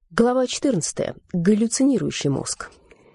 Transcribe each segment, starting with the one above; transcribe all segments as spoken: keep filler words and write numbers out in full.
Глава четырнадцатая. Галлюцинирующий мозг.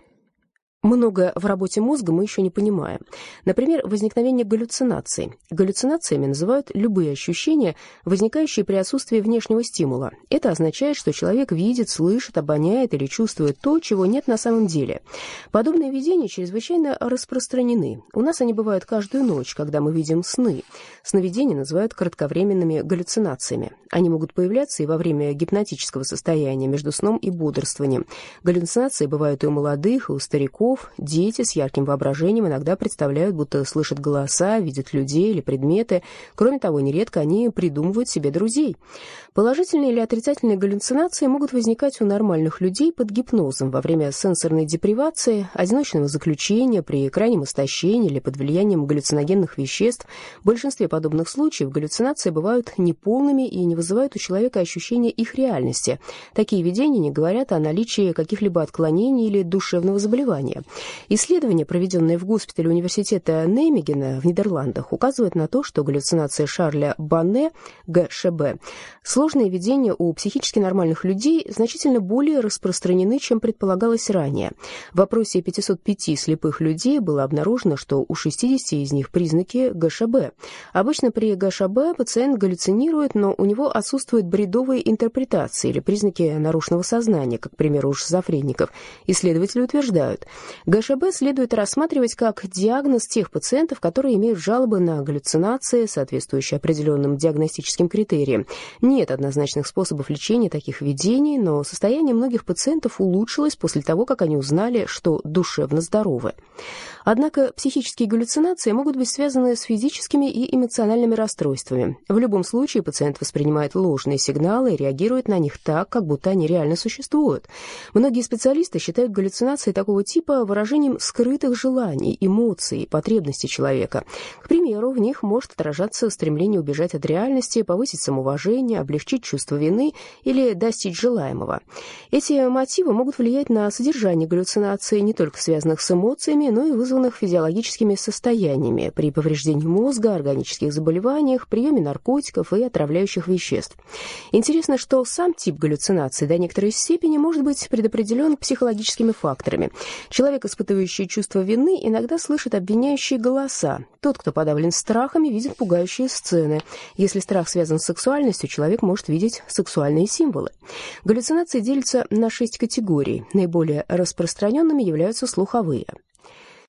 Много в работе мозга мы еще не понимаем. Например, возникновение галлюцинаций. Галлюцинациями называют любые ощущения, возникающие при отсутствии внешнего стимула. Это означает, что человек видит, слышит, обоняет или чувствует то, чего нет на самом деле. Подобные видения чрезвычайно распространены. У нас они бывают каждую ночь, когда мы видим сны. Сновидения называют кратковременными галлюцинациями. Они могут появляться и во время гипнотического состояния между сном и бодрствованием. Галлюцинации бывают и у молодых, и у стариков. Дети с ярким воображением иногда представляют, будто слышат голоса, видят людей или предметы. Кроме того, нередко они придумывают себе друзей. Положительные или отрицательные галлюцинации могут возникать у нормальных людей под гипнозом во время сенсорной депривации, одиночного заключения, при крайнем истощении или под влиянием галлюциногенных веществ. В большинстве подобных случаев галлюцинации бывают неполными и не вызывают у человека ощущения их реальности. Такие видения не говорят о наличии каких-либо отклонений или душевного заболевания. Исследование, проведенное в госпитале университета Нijmegen в Нидерландах, указывает на то, что галлюцинации Шарля Bonnet, гэ ша бэ, сложные видения у психически нормальных людей значительно более распространены, чем предполагалось ранее. В опросе пятисот пяти слепых людей было обнаружено, что у шестидесяти из них признаки гэ ша бэ. Обычно при гэ ша бэ пациент галлюцинирует, но у него отсутствуют бредовые интерпретации или признаки нарушенного сознания, как, к примеру, у шизофреников. Исследователи утверждают, гэ ша бэ следует рассматривать как диагноз тех пациентов, которые имеют жалобы на галлюцинации, соответствующие определенным диагностическим критериям. Нет однозначных способов лечения таких видений, но состояние многих пациентов улучшилось после того, как они узнали, что душевно здоровы. Однако психические галлюцинации могут быть связаны с физическими и эмоциональными расстройствами. В любом случае пациент воспринимает ложные сигналы и реагирует на них так, как будто они реально существуют. Многие специалисты считают галлюцинации такого типа выражением скрытых желаний, эмоций, потребностей человека. К примеру, в них может отражаться стремление убежать от реальности, повысить самоуважение, облегчить чувство вины или достичь желаемого. Эти мотивы могут влиять на содержание галлюцинаций, не только связанных с эмоциями, но и вызванных физиологическими состояниями при повреждении мозга, органических заболеваниях, приеме наркотиков и отравляющих веществ. Интересно, что сам тип галлюцинаций до некоторой степени может быть предопределен психологическими факторами. Человек, испытывающий чувство вины, иногда слышит обвиняющие голоса. Тот, кто подавлен страхами, видит пугающие сцены. Если страх связан с сексуальностью, человек может видеть сексуальные символы. Галлюцинации делятся на шесть категорий. Наиболее распространенными являются слуховые.